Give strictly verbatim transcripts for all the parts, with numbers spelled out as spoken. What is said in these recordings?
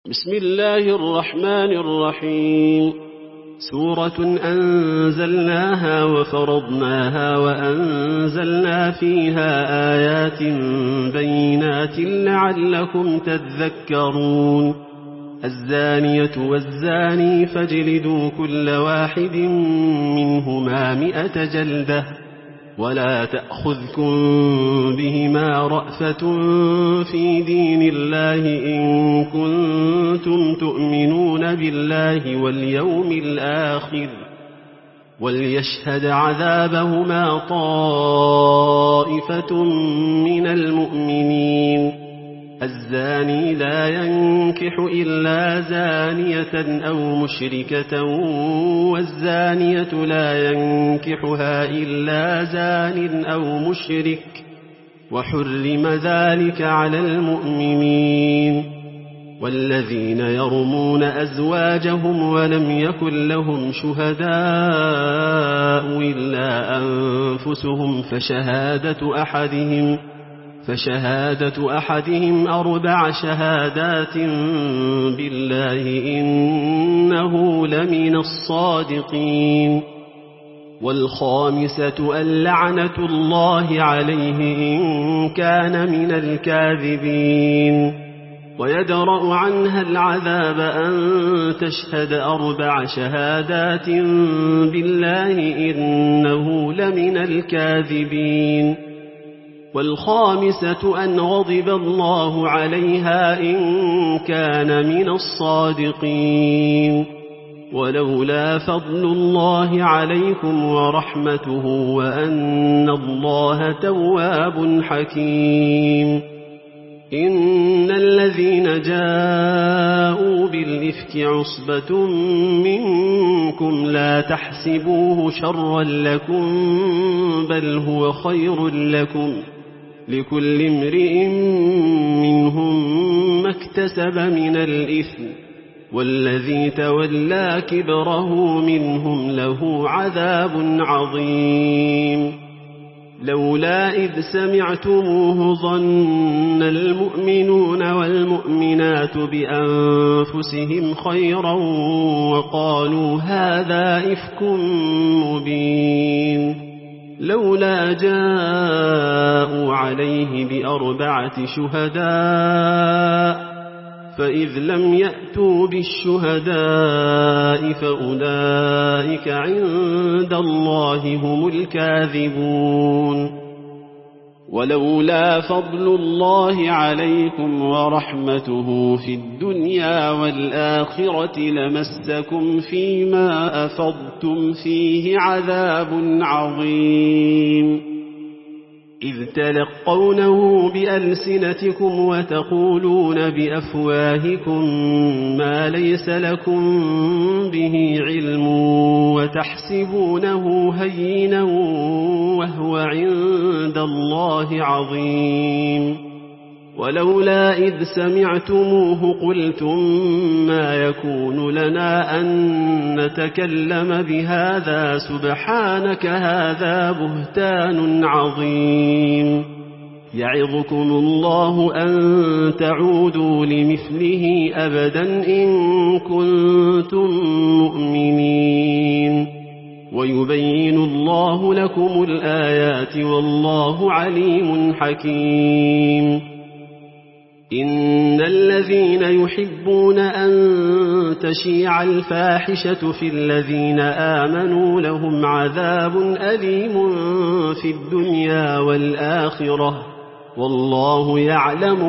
بسم الله الرحمن الرحيم. سورة أنزلناها وفرضناها وأنزلنا فيها آيات بينات لعلكم تذكرون. الزانية والزاني فاجلدوا كل واحد منهما مئة جلدة ولا تأخذكم بهما رأفة في دين الله إن كنتم تؤمنون بالله واليوم الآخر وليشهد عذابهما طائفة من المؤمنين. الزاني لا ينكح إلا زانية أو مشركة والزانية لا ينكحها إلا زان أو مشرك وحرم ذلك على المؤمنين. والذين يرمون أزواجهم ولم يكن لهم شهداء إلا أنفسهم فشهادة أحدهم فشهادة أحدهم أربع شهادات بالله إنه لمن الصادقين. والخامسة اللعنة الله عليه إن كان من الكاذبين. ويدرأ عنها العذاب أن تشهد أربع شهادات بالله إنه لمن الكاذبين. والخامسة أن غضب الله عليها إن كان من الصادقين. ولولا فضل الله عليكم ورحمته وأن الله تواب حكيم. إن الذين جاءوا بالإفك عصبة منكم لا تحسبوه شرا لكم بل هو خير لكم لكل امرئ منهم ما اكتسب من الإثم والذي تولى كبره منهم له عذاب عظيم. لولا إذ سمعتموه ظن المؤمنون والمؤمنات بأنفسهم خيرا وقالوا هذا إفك مبين. لولا جاءوا عليه بأربعة شهداء فإذ لم يأتوا بالشهداء فأولئك عند الله هم الكاذبون. ولولا فضل الله عليكم ورحمته في الدنيا والآخرة لمسكم فيما أفضتم فيه عذاب عظيم. إذ تلقونه بألسنتكم وتقولون بأفواهكم ما ليس لكم به علم وتحسبونه هينا وهو عند الله عظيم. ولولا إذ سمعتموه قلتم ما يكون لنا أن نتكلم بهذا سبحانك هذا بهتان عظيم. يعظكم الله أن تعودوا لمثله أبدا إن كنتم مؤمنين. ويبين الله لكم الآيات والله عليم حكيم. إن الذين يحبون أن تشيع الفاحشة في الذين آمنوا لهم عذاب أليم في الدنيا والآخرة والله يعلم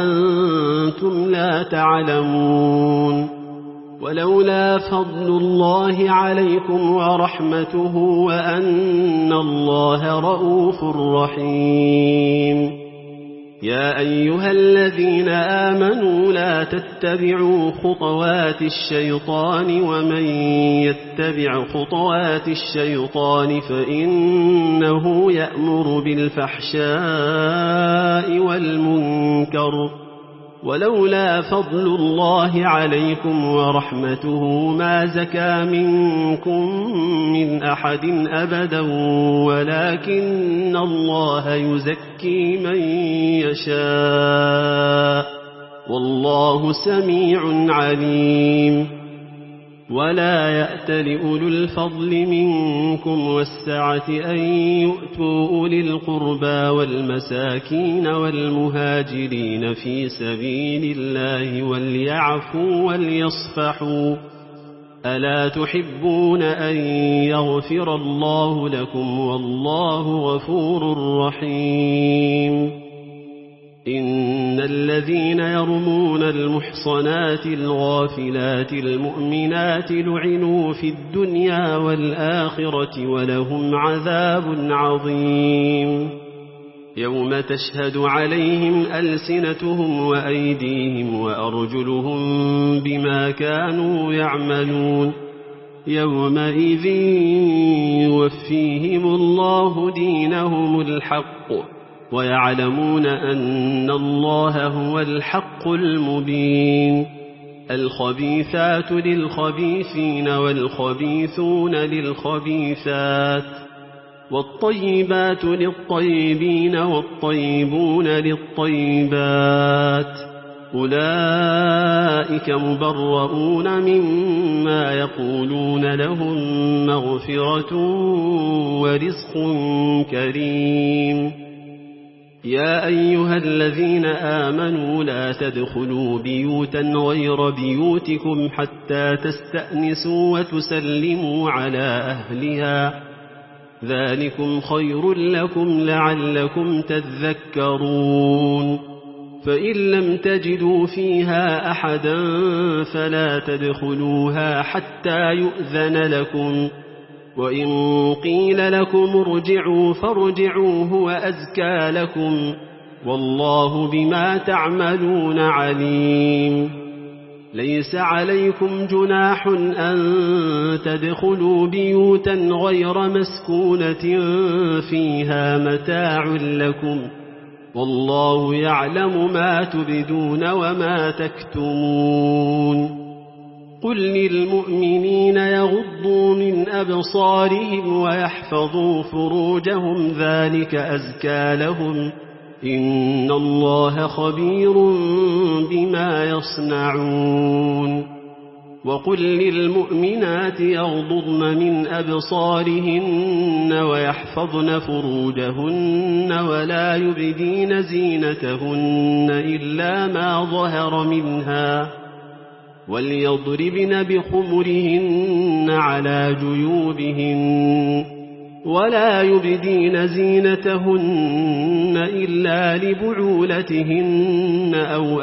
وأنتم لا تعلمون. ولولا فضل الله عليكم ورحمته وأن الله رؤوف رحيم. يا أيها الذين آمنوا لا تتبعوا خطوات الشيطان ومن يتبع خطوات الشيطان فإنه يأمر بالفحشاء والمنكر. ولولا فضل الله عليكم ورحمته ما زكى منكم من أحد أبدا ولكن الله يزكي من يشاء والله سميع عليم. ولا يأت لأولو الفضل منكم والسعة أن يؤتوا أولي القربى والمساكين والمهاجرين في سبيل الله وليعفوا وليصفحوا ألا تحبون أن يغفر الله لكم والله غفور رحيم. إن الذين يرمون المحصنات الغافلات المؤمنات لعنوا في الدنيا والآخرة ولهم عذاب عظيم. يوم تشهد عليهم ألسنتهم وأيديهم وأرجلهم بما كانوا يعملون يومئذ يوفيهم الله دينهم الحق ويعلمون أن الله هو الحق المبين. الخبيثات للخبيثين والخبيثون للخبيثات والطيبات للطيبين والطيبون للطيبات أولئك مبرؤون مما يقولون لهم مغفرة ورزق كريم. يا أيها الذين آمنوا لا تدخلوا بيوتا غير بيوتكم حتى تستأنسوا وتسلموا على أهلها ذلكم خير لكم لعلكم تذكرون. فإن لم تجدوا فيها أحدا فلا تدخلوها حتى يؤذن لكم وإن قيل لكم ارجعوا فارجعوا هو أزكى لكم والله بما تعملون عليم. ليس عليكم جناح أن تدخلوا بيوتا غير مسكونة فيها متاع لكم والله يعلم ما تبدون وما تكتمون. قل للمؤمنين يغضوا من أبصارهم ويحفظوا فروجهم ذلك أزكى لهم إن الله خبير بما يصنعون. وقل للمؤمنات يغضضن من أبصارهن ويحفظن فروجهن ولا يبدين زينتهن إلا ما ظهر منها وليضربن بخمرهن على جيوبهن ولا يبدين زينتهن إلا لبعولتهن أو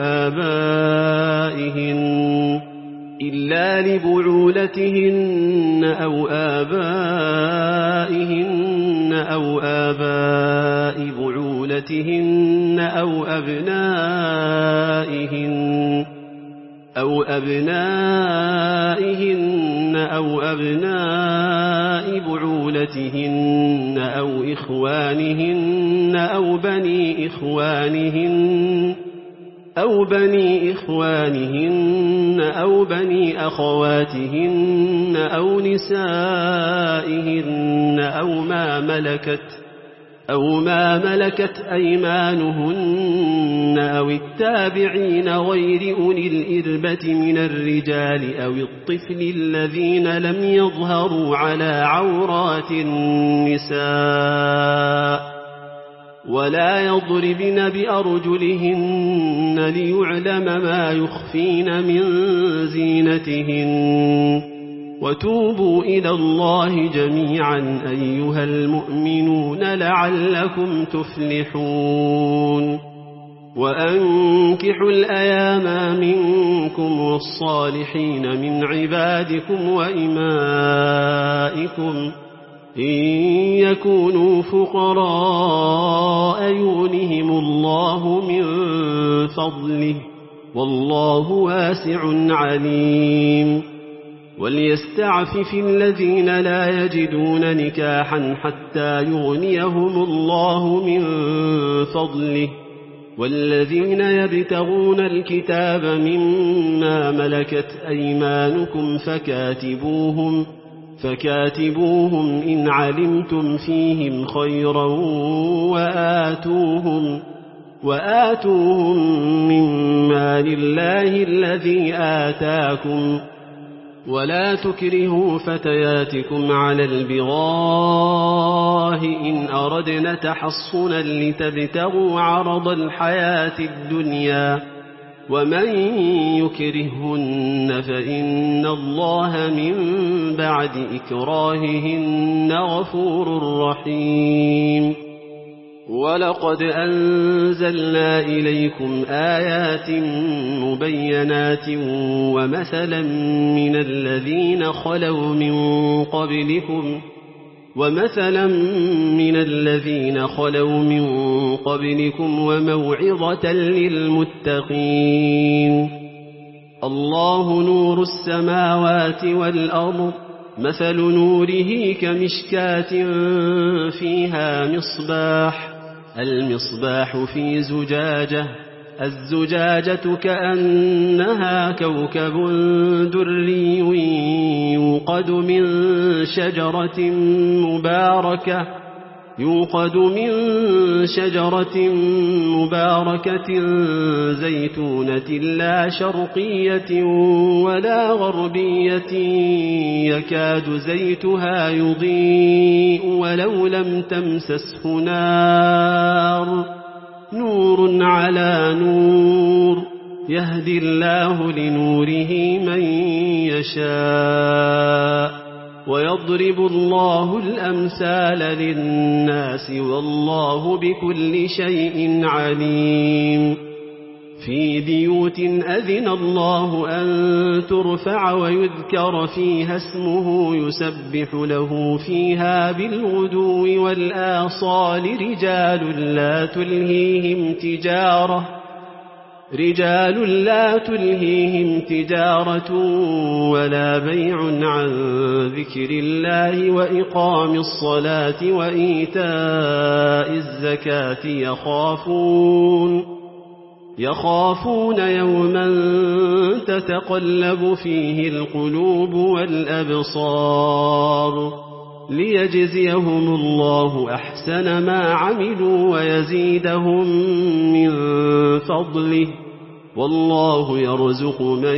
آبائهن إلا لبعولتهن أو آبائهن أو آباء بعولتهن أو أبنائهن أو أبنائهن أو أبناء بعولتهن أو إخوانهن أو بني إخوانهن أو بني إخوانهن أو بني أخواتهن أو نسائهن أو ما ملكت أو ما ملكت أيمانهن أو التابعين غير أولي الإربة من الرجال أو الطفل الذين لم يظهروا على عورات النساء ولا يضربن بأرجلهن ليعلم ما يخفين من زينتهن وتوبوا إلى الله جميعا أيها المؤمنون لعلكم تفلحون. وأنكحوا الأيام منكم والصالحين من عبادكم وإمائكم إن يكونوا فقراء يغنهم الله من فضله والله واسع عليم. وليستعفف الذين لا يجدون نكاحا حتى يغنيهم الله من فضله والذين يبتغون الكتاب مما ملكت أيمانكم فكاتبوهم فكاتبوهم إن علمتم فيهم خيرا وآتوهم وآتوهم مما لله الذي آتاكم ولا تكرهوا فتياتكم على البغاء إن أردنا تحصنا لتبتغوا عرض الحياة الدنيا ومن يكرهن فإن الله من بعد إكراههن غفور رحيم ولقد أنزلنا إليكم آيات مبينات ومثلا من الذين خلوا من قبلكم ومثلا من الذين خلوا من قبلكم وموعظة للمتقين الله نور السماوات والأرض مثل نوره كمشكاة فيها مصباح المصباح في زجاجة الزجاجة كأنها كوكب دري يوقد من شجرة مباركة يوقد من شجرة مباركة زيتونة لا شرقية ولا غربية يكاد زيتها يضيء ولو لم تمسسه نار نور على نور يهدي الله لنوره من يشاء ويضرب الله الأمثال للناس والله بكل شيء عليم في بيوت أذن الله أن ترفع ويذكر فيها اسمه يسبح له فيها بالغدو والآصال رجال لا تلهيهم تجارة رجال لا تلهيهم تجارة ولا بيع عن ذكر الله وإقام الصلاة وإيتاء الزكاة يخافون يخافون يوما تتقلب فيه القلوب والأبصار ليجزيهم الله أحسن ما عملوا ويزيدهم من فضله والله يرزق من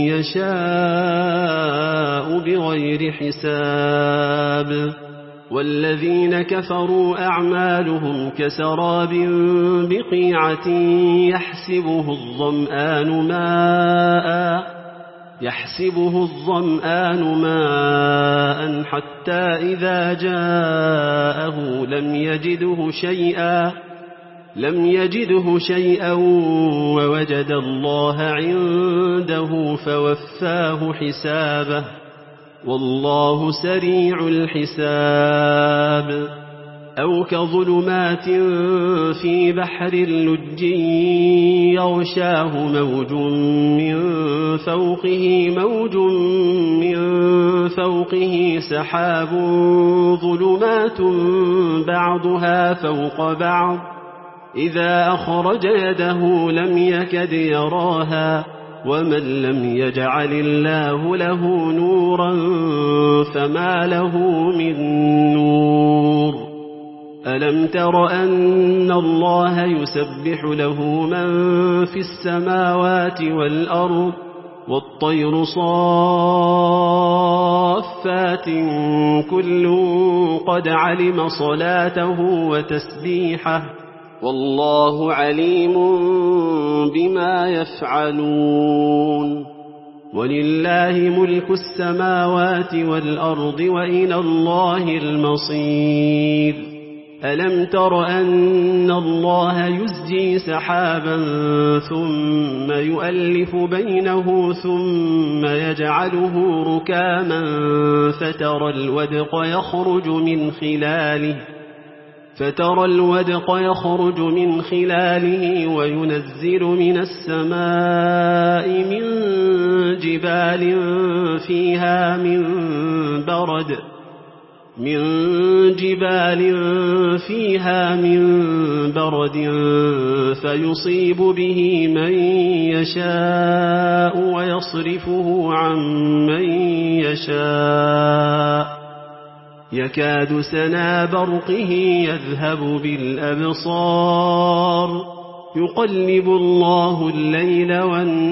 يشاء بغير حساب والذين كفروا أعمالهم كسراب بقيعة يحسبه الظمآن ماء يحسبه الظمآن ماء حتى إذا جاءه لم يجده شيئا لم يجده شيئا ووجد الله عنده فوفاه حسابه والله سريع الحساب أو كظلمات في بحر اللج يغشاه موج من فوقه موج من فوقه سحاب ظلمات بعضها فوق بعض إذا أخرج يده لم يكد يراها ومن لم يجعل الله له نورا فما له من نور ألم تر أن الله يسبح له من في السماوات والأرض والطير صافات كل قد علم صلاته وتسبيحه والله عليم بما يفعلون ولله ملك السماوات والأرض وإلى الله المصير ألم تر أن الله يزجي سحابا ثم يؤلف بينه ثم يجعله ركاما فترى الودق يخرج من خلاله فترى الودق يخرج من خلاله وينزل من السماء من جبال فيها من برد من جبال فيها من برد فيصيب به من يشاء ويصرفه عن من يشاء يكاد سنا برقه يذهب بالأبصار يقلب الله الليل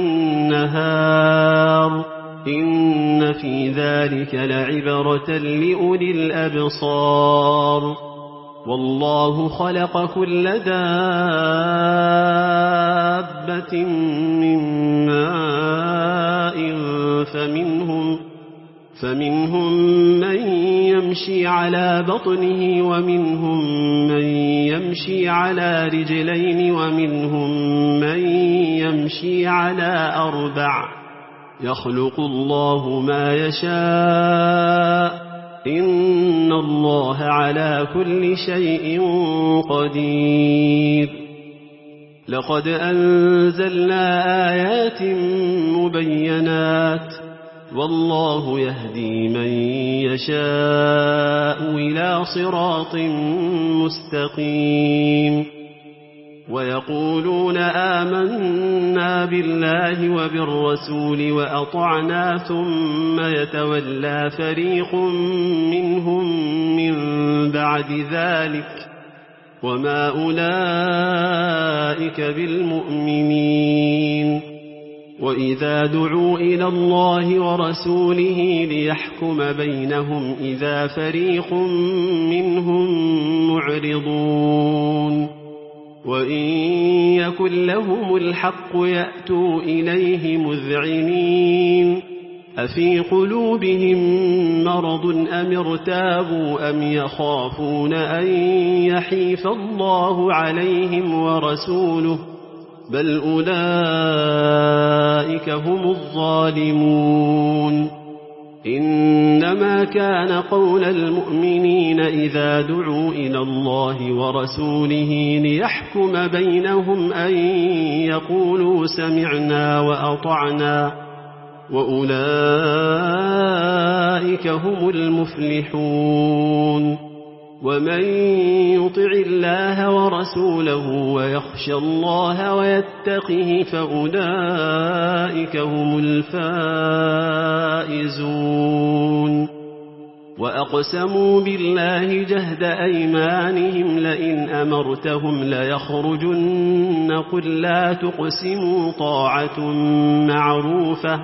والنهار إن في ذلك لعبرة لأولي الأبصار والله خلق كل دابة من ماء فمنهم, فمنهم من يمشي على بطنه ومنهم من يمشي على رجلين ومنهم من يمشي على أربع يخلق الله ما يشاء إن الله على كل شيء قدير لقد أنزلنا آيات مبينات والله يهدي من يشاء إلى صراط مستقيم ويقولون آمنا بالله وبالرسول وأطعنا ثم يتولى فريق منهم من بعد ذلك وما أولئك بالمؤمنين وإذا دعوا إلى الله ورسوله ليحكم بينهم إذا فريق منهم معرضون وإن يكن لهم الحق يأتوا إليه مذعنين أفي قلوبهم مرض أم ارتابوا أم يخافون أن يحيف الله عليهم ورسوله بل أولئك هم الظالمون إنما كان قول المؤمنين إذا دعوا إلى الله ورسوله ليحكم بينهم أن يقولوا سمعنا وأطعنا وأولئك هم المفلحون ومن يطع الله ورسوله ويخشى الله ويتقه فأولئك هم الفائزون وأقسموا بالله جهد أيمانهم لئن أمرتهم ليخرجن قل لا تقسموا طاعة معروفة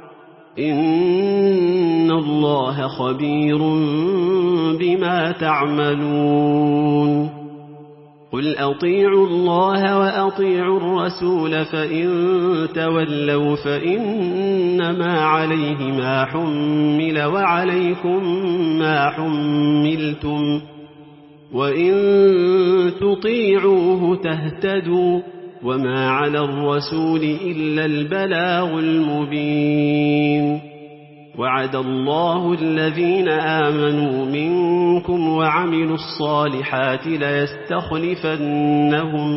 إن الله خبير بما تعملون قل أطيعوا الله وأطيعوا الرسول فإن تولوا فإنما عليه ما حمل وعليكم ما حملتم وإن تطيعوه تهتدوا وما على الرسول إلا البلاغ المبين وعد الله الذين آمنوا منكم وعملوا الصالحات ليستخلفنهم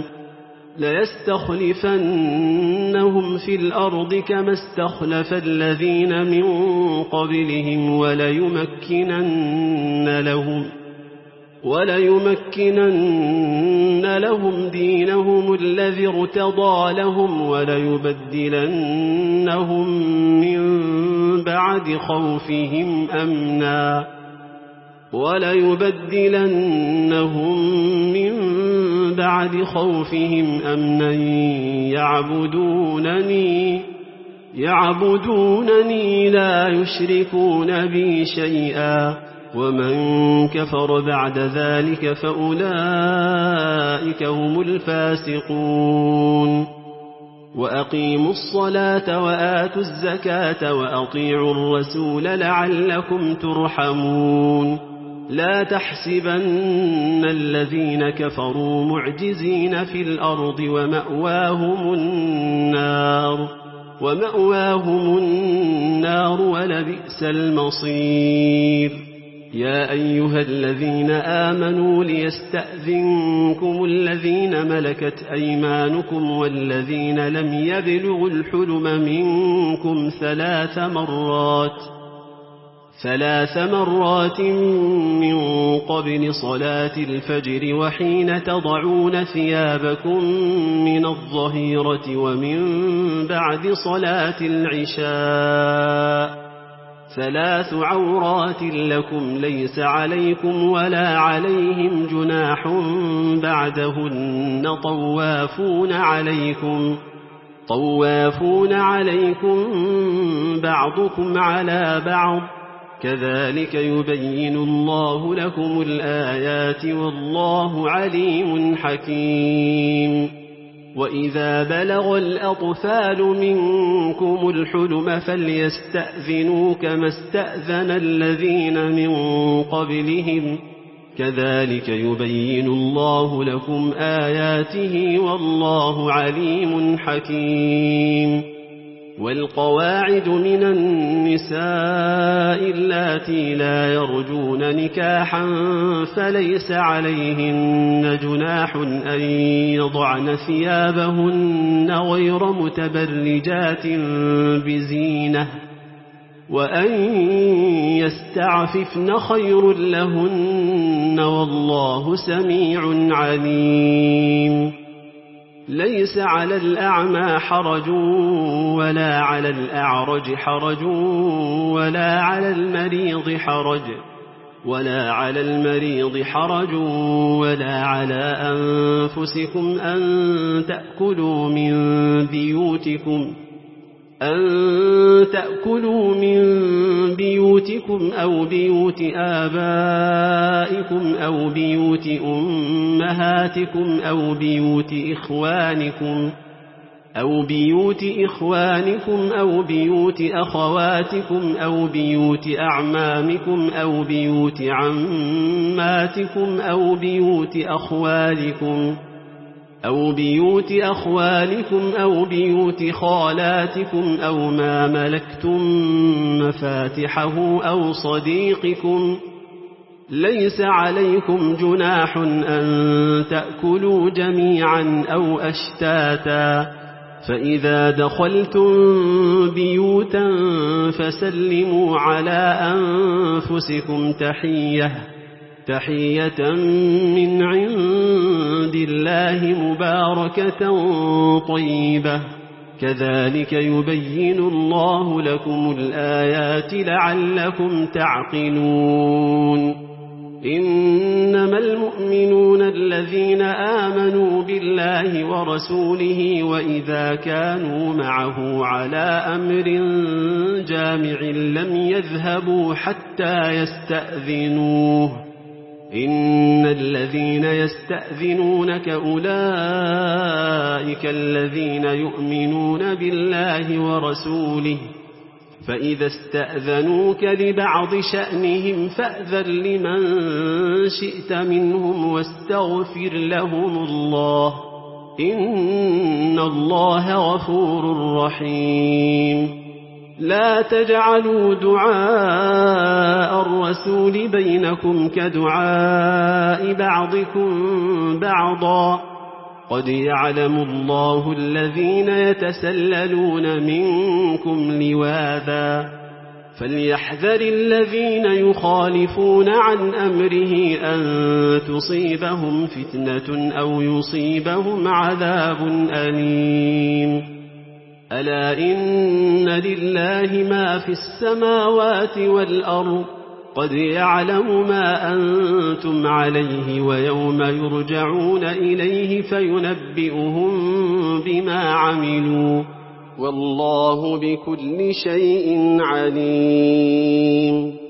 ليستخلفنهم في الأرض كما استخلف الذين من قبلهم وليمكنن لهم وليمكنن لهم دينهم الذي ارتضى لهم وليبدلنهم من بعد خوفهم أمنا وليبدلنهم من بعد خوفهم أمنا يعبدونني يعبدونني لا يشركون بي شيئا ومن كفر بعد ذلك فأولئك هم الفاسقون وأقيموا الصلاة وآتوا الزكاة وأطيعوا الرسول لعلكم ترحمون لا تحسبن الذين كفروا معجزين في الأرض ومأواهم النار ومأواهم النار ولبئس المصير يا أيها الذين آمنوا ليستأذنكم الذين ملكت أيمانكم والذين لم يبلغوا الحلم منكم ثلاث مرات ثلاث مرات من قبل صلاة الفجر وحين تضعون ثيابكم من الظهيرة ومن بعد صلاة العشاء ثلاث عورات لكم ليس عليكم ولا عليهم جناح بعدهن طوافون عليكم طوافون عليكم بعضكم على بعض كذلك يبين الله لكم الآيات والله عليم حكيم وإذا بلغ الأطفال منكم الحلم فليستأذنوا كما استأذن الذين من قبلهم كذلك يبين الله لكم آياته والله عليم حكيم والقواعد من النساء اللاتي لا يرجون نكاحا فليس عليهن جناح أن يضعن ثيابهن غير متبرجات بزينة وأن يستعففن خير لهن والله سميع عليم ليس على الأعمى حرج ولا على الأعرج حرج ولا على المريض حرج ولا على المريض حرج ولا على أنفسكم أن تأكلوا من بيوتكم أن تأكلوا من بيوتكم أو بيوت آبائكم أو بيوت أمهاتكم أو بيوت إخوانكم أو بيوت إخوانكم أو بيوت أخواتكم أو بيوت أعمامكم أو بيوت عماتكم أو بيوت أخوالكم أو بيوت أخوالكم أو بيوت خالاتكم أو ما ملكتم مفاتحه أو صديقكم ليس عليكم جناح أن تأكلوا جميعا أو أشتاتا فإذا دخلتم بيوتا فسلموا على أنفسكم تحية تحية من عند الله مباركة طيبة كذلك يبين الله لكم الآيات لعلكم تعقلون إنما المؤمنون الذين آمنوا بالله ورسوله وإذا كانوا معه على أمر جامع لم يذهبوا حتى يستأذنوه إن الذين يستأذنونك أولئك الذين يؤمنون بالله ورسوله فإذا استأذنوك لبعض شأنهم فأذن لمن شئت منهم واستغفر لهم الله إن الله غفور رحيم لا تجعلوا دعاء الرسول بينكم كدعاء بعضكم بعضا قد يعلم الله الذين يتسللون منكم لواذا فليحذر الذين يخالفون عن أمره أن تصيبهم فتنة أو يصيبهم عذاب أليم ألا إن لله ما في السماوات والأرض قد يعلم ما أنتم عليه ويوم يرجعون إليه فينبئهم بما عملوا والله بكل شيء عليم